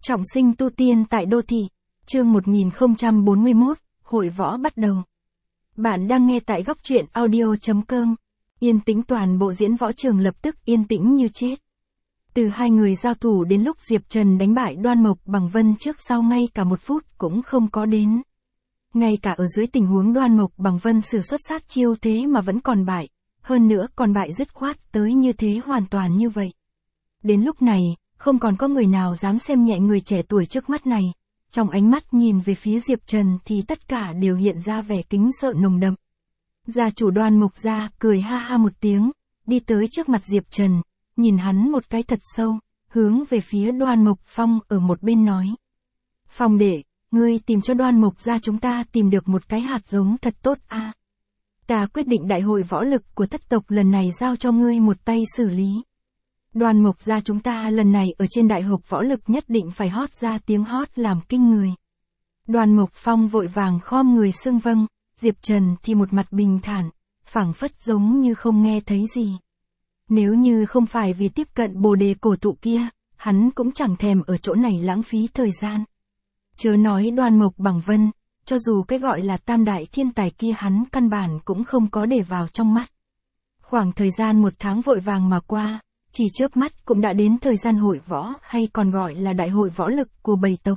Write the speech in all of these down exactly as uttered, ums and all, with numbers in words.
Trọng sinh tu tiên tại đô thị, chương một nghìn không trăm bốn mươi mốt, hội võ bắt đầu. Bạn đang nghe tại góc truyện audio chấm com. Yên tĩnh, toàn bộ diễn võ trường lập tức yên tĩnh như chết. Từ hai người giao thủ đến lúc Diệp Trần đánh bại Đoan Mộc Bằng Vân trước sau ngay cả một phút cũng không có đến. Ngay cả ở dưới tình huống Đoan Mộc Bằng Vân sử xuất sát chiêu thế mà vẫn còn bại, hơn nữa còn bại dứt khoát tới như thế, hoàn toàn như vậy. Đến lúc này, không còn có người nào dám xem nhẹ người trẻ tuổi trước mắt này. Trong ánh mắt nhìn về phía Diệp Trần thì tất cả đều hiện ra vẻ kính sợ nồng đậm. Gia chủ Đoan Mộc gia cười ha ha một tiếng, đi tới trước mặt Diệp Trần, nhìn hắn một cái thật sâu, hướng về phía Đoan Mộc Phong ở một bên nói. Phong đệ, ngươi tìm cho Đoan Mộc gia chúng ta tìm được một cái hạt giống thật tốt a. À. Ta quyết định đại hội võ lực của thất tộc lần này giao cho ngươi một tay xử lý. Đoan Mộc gia chúng ta lần này ở trên đại hội võ lực nhất định phải hót ra tiếng hót làm kinh người. Đoan Mộc Phong vội vàng khom người xưng vâng, Diệp Trần thì một mặt bình thản, phảng phất giống như không nghe thấy gì. Nếu như không phải vì tiếp cận bồ đề cổ thụ kia, hắn cũng chẳng thèm ở chỗ này lãng phí thời gian. Chớ nói Đoan Mộc Bằng Vân, cho dù cái gọi là tam đại thiên tài kia hắn căn bản cũng không có để vào trong mắt. Khoảng thời gian một tháng vội vàng mà qua, chỉ chớp mắt cũng đã đến thời gian hội võ hay còn gọi là đại hội võ lực của bảy tộc.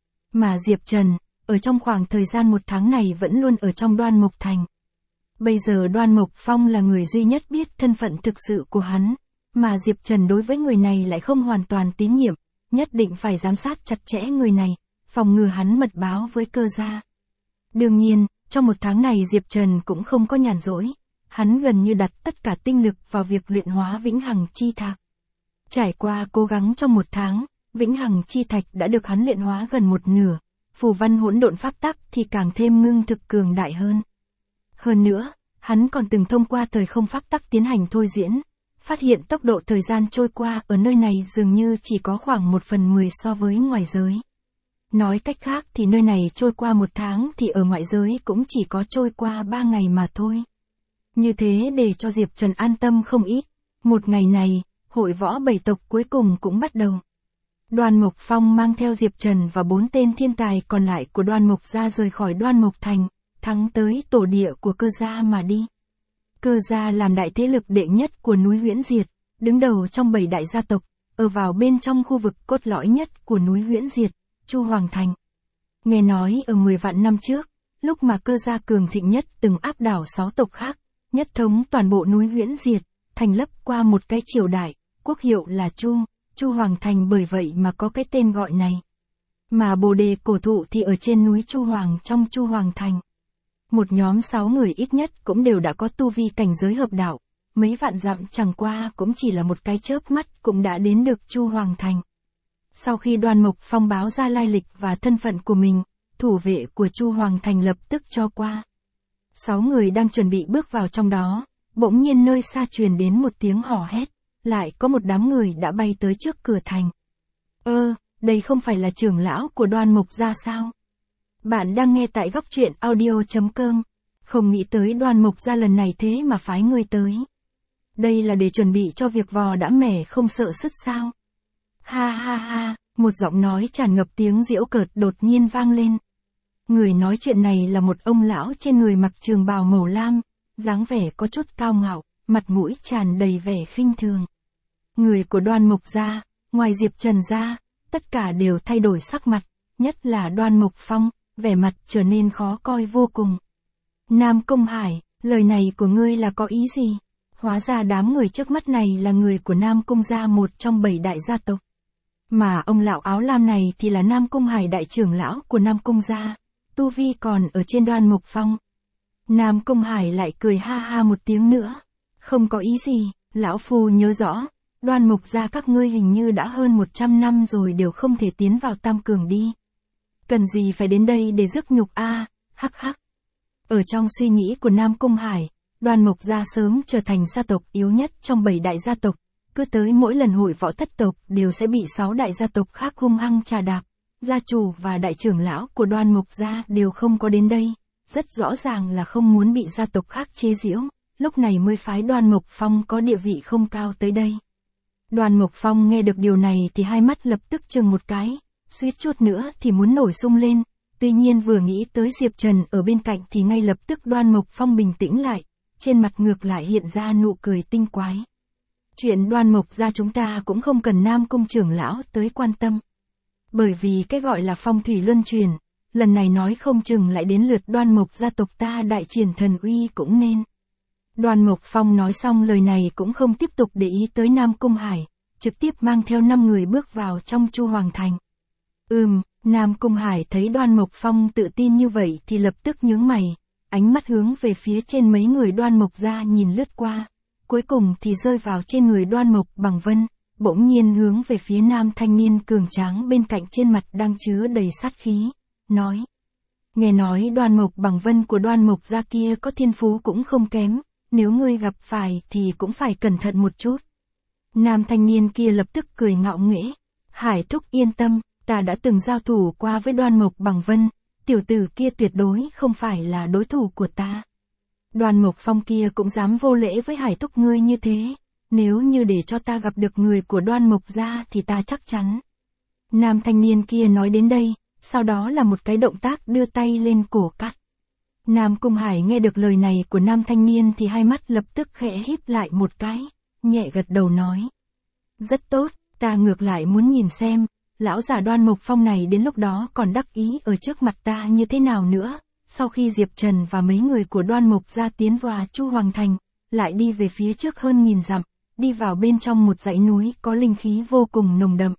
Mà Diệp Trần, ở trong khoảng thời gian một tháng này vẫn luôn ở trong Đoan Mộc Thành. Bây giờ Đoan Mộc Phong là người duy nhất biết thân phận thực sự của hắn, mà Diệp Trần đối với người này lại không hoàn toàn tín nhiệm, nhất định phải giám sát chặt chẽ người này, phòng ngừa hắn mật báo với Cơ gia. Đương nhiên, trong một tháng này Diệp Trần cũng không có nhàn rỗi. Hắn gần như đặt tất cả tinh lực vào việc luyện hóa Vĩnh Hằng Chi Thạch. Trải qua cố gắng trong một tháng, Vĩnh Hằng Chi Thạch đã được hắn luyện hóa gần một nửa, phù văn hỗn độn pháp tắc thì càng thêm ngưng thực cường đại hơn. Hơn nữa, hắn còn từng thông qua thời không pháp tắc tiến hành thôi diễn, phát hiện tốc độ thời gian trôi qua ở nơi này dường như chỉ có khoảng một phần mười so với ngoài giới. Nói cách khác thì nơi này trôi qua một tháng thì ở ngoại giới cũng chỉ có trôi qua ba ngày mà thôi. Như thế để cho Diệp Trần an tâm không ít. Một ngày này, hội võ bảy tộc cuối cùng cũng bắt đầu. Đoan Mộc Phong mang theo Diệp Trần và bốn tên thiên tài còn lại của Đoan Mộc gia rời khỏi Đoan Mộc Thành, thắng tới tổ địa của Cơ gia mà đi. Cơ gia làm đại thế lực đệ nhất của núi Huyễn Diệt, đứng đầu trong bảy đại gia tộc, ở vào bên trong khu vực cốt lõi nhất của núi Huyễn Diệt, Chu Hoàng Thành. Nghe nói ở mười vạn năm trước, lúc mà Cơ gia cường thịnh nhất từng áp đảo sáu tộc khác, nhất thống toàn bộ núi Huyễn Diệt, thành lập qua một cái triều đại, quốc hiệu là Chu, Chu Hoàng Thành, bởi vậy mà có cái tên gọi này. Mà bồ đề cổ thụ thì ở trên núi Chu Hoàng trong Chu Hoàng Thành. Một nhóm sáu người ít nhất cũng đều đã có tu vi cảnh giới hợp đạo, mấy vạn dặm chẳng qua cũng chỉ là một cái chớp mắt cũng đã đến được Chu Hoàng Thành. Sau khi Đoan Mộc Phong báo ra lai lịch và thân phận của mình, thủ vệ của Chu Hoàng Thành lập tức cho qua. Sáu người đang chuẩn bị bước vào trong đó, bỗng nhiên nơi xa truyền đến một tiếng hò hét, lại có một đám người đã bay tới trước cửa thành. Ơ, đây không phải là trưởng lão của Đoan Mộc gia sao? Bạn đang nghe tại góc truyện audio chấm com. Không nghĩ tới Đoan Mộc gia lần này thế mà phái người tới. Đây là để chuẩn bị cho việc vò đã mẻ không sợ sứt sao? Ha ha ha, một giọng nói tràn ngập tiếng giễu cợt đột nhiên vang lên. Người nói chuyện này là một ông lão trên người mặc trường bào màu lam, dáng vẻ có chút cao ngạo, mặt mũi tràn đầy vẻ khinh thường. Người của Đoan Mộc gia, ngoài Diệp Trần ra, tất cả đều thay đổi sắc mặt, nhất là Đoan Mộc Phong, vẻ mặt trở nên khó coi vô cùng. Nam Công Hải, lời này của ngươi là có ý gì? Hóa ra đám người trước mắt này là người của Nam Công gia, một trong bảy đại gia tộc. Mà ông lão áo lam này thì là Nam Công Hải, đại trưởng lão của Nam Công gia. Tu vi còn ở trên Đoan Mộc Phong. Nam Công Hải lại cười ha ha một tiếng nữa. Không có ý gì, lão phu nhớ rõ, Đoan Mộc gia các ngươi hình như đã hơn một trăm năm rồi đều không thể tiến vào tam cường đi. Cần gì phải đến đây để rước nhục a? À, hắc hắc. Ở trong suy nghĩ của Nam Công Hải, Đoan Mộc gia sớm trở thành gia tộc yếu nhất trong bảy đại gia tộc, cứ tới mỗi lần hội võ thất tộc đều sẽ bị sáu đại gia tộc khác hung hăng trà đạp. Gia chủ và đại trưởng lão của Đoan Mộc gia đều không có đến đây, rất rõ ràng là không muốn bị gia tộc khác chế giễu, lúc này mới phái Đoan Mộc Phong có địa vị không cao tới đây. Đoan Mộc Phong nghe được điều này thì hai mắt lập tức chừng một cái, suýt chút nữa thì muốn nổi sung lên. Tuy nhiên vừa nghĩ tới Diệp Trần ở bên cạnh thì ngay lập tức Đoan Mộc Phong bình tĩnh lại, trên mặt ngược lại hiện ra nụ cười tinh quái. Chuyện Đoan Mộc gia chúng ta cũng không cần Nam Cung trưởng lão tới quan tâm. Bởi vì cái gọi là phong thủy luân truyền, lần này nói không chừng lại đến lượt Đoan Mộc gia tộc ta đại triển thần uy cũng nên. Đoan Mộc Phong nói xong lời này cũng không tiếp tục để ý tới Nam Cung Hải, trực tiếp mang theo năm người bước vào trong Chu Hoàng Thành. Ừm, Nam Cung Hải thấy Đoan Mộc Phong tự tin như vậy thì lập tức nhướng mày, ánh mắt hướng về phía trên mấy người Đoan Mộc gia nhìn lướt qua, cuối cùng thì rơi vào trên người Đoan Mộc Bằng Vân, bỗng nhiên hướng về phía nam thanh niên cường tráng bên cạnh trên mặt đang chứa đầy sát khí, nói. Nghe nói Đoan Mộc Bằng Vân của Đoan Mộc gia kia có thiên phú cũng không kém, nếu ngươi gặp phải thì cũng phải cẩn thận một chút. Nam thanh niên kia lập tức cười ngạo nghễ, Hải thúc yên tâm, ta đã từng giao thủ qua với Đoan Mộc Bằng Vân, tiểu tử kia tuyệt đối không phải là đối thủ của ta. Đoan Mộc Phong kia cũng dám vô lễ với Hải thúc ngươi như thế, nếu như để cho ta gặp được người của Đoan Mộc gia thì ta chắc chắn. Nam thanh niên kia nói đến đây, sau đó là một cái động tác đưa tay lên cổ cắt. Nam Cung Hải nghe được lời này của nam thanh niên thì hai mắt lập tức khẽ híp lại một cái, nhẹ gật đầu nói. Rất tốt, ta ngược lại muốn nhìn xem, lão già Đoan Mộc Phong này đến lúc đó còn đắc ý ở trước mặt ta như thế nào nữa. Sau khi Diệp Trần và mấy người của Đoan Mộc gia tiến vào Chu Hoàng Thành, lại đi về phía trước hơn nghìn dặm, đi vào bên trong một dãy núi có linh khí vô cùng nồng đậm.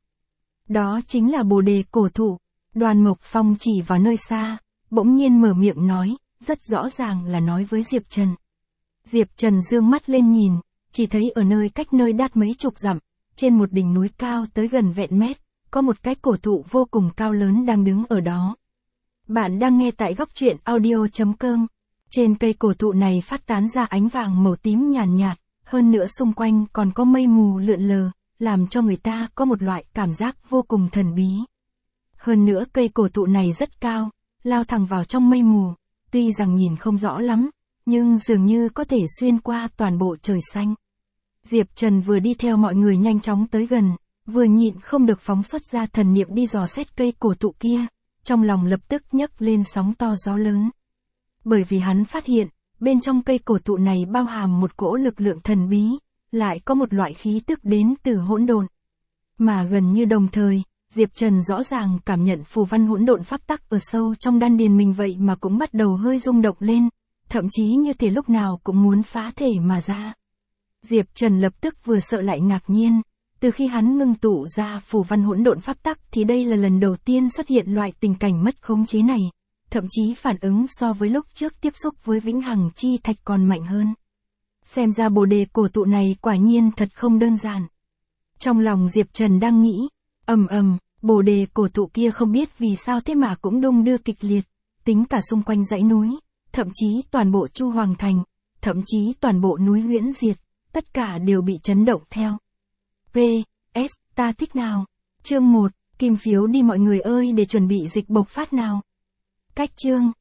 Đó chính là Bồ Đề cổ thụ. Đoan Mộc Phong chỉ vào nơi xa, bỗng nhiên mở miệng nói, rất rõ ràng là nói với Diệp Trần. Diệp Trần dương mắt lên nhìn, chỉ thấy ở nơi cách nơi đát mấy chục dặm, trên một đỉnh núi cao tới gần vẹn mét, có một cái cổ thụ vô cùng cao lớn đang đứng ở đó. Bạn đang nghe tại góc truyện audio chấm com. Trên cây cổ thụ này phát tán ra ánh vàng màu tím nhàn nhạt, nhạt, hơn nữa xung quanh còn có mây mù lượn lờ, làm cho người ta có một loại cảm giác vô cùng thần bí. Hơn nữa cây cổ thụ này rất cao, lao thẳng vào trong mây mù, tuy rằng nhìn không rõ lắm, nhưng dường như có thể xuyên qua toàn bộ trời xanh. Diệp Trần vừa đi theo mọi người nhanh chóng tới gần, vừa nhịn không được phóng xuất ra thần niệm đi dò xét cây cổ thụ kia, trong lòng lập tức nhấc lên sóng to gió lớn. Bởi vì hắn phát hiện, bên trong cây cổ thụ này bao hàm một cỗ lực lượng thần bí, lại có một loại khí tức đến từ hỗn độn. Mà gần như đồng thời, Diệp Trần rõ ràng cảm nhận phù văn hỗn độn pháp tắc ở sâu trong đan điền mình vậy mà cũng bắt đầu hơi rung động lên, thậm chí như thể lúc nào cũng muốn phá thể mà ra. Diệp Trần lập tức vừa sợ lại ngạc nhiên, từ khi hắn ngưng tụ ra phù văn hỗn độn pháp tắc thì đây là lần đầu tiên xuất hiện loại tình cảnh mất khống chế này, thậm chí phản ứng so với lúc trước tiếp xúc với Vĩnh Hằng Chi Thạch còn mạnh hơn. Xem ra Bồ Đề cổ thụ này quả nhiên thật không đơn giản. Trong lòng Diệp Trần đang nghĩ, ầm ầm, Bồ Đề cổ thụ kia không biết vì sao thế mà cũng đung đưa kịch liệt, tính cả xung quanh dãy núi, thậm chí toàn bộ Chu Hoàng Thành, thậm chí toàn bộ núi Huyễn Diệt, tất cả đều bị chấn động theo. P S ta thích nào. Chương một, kim phiếu đi mọi người ơi để chuẩn bị dịch bộc phát nào. Cách chương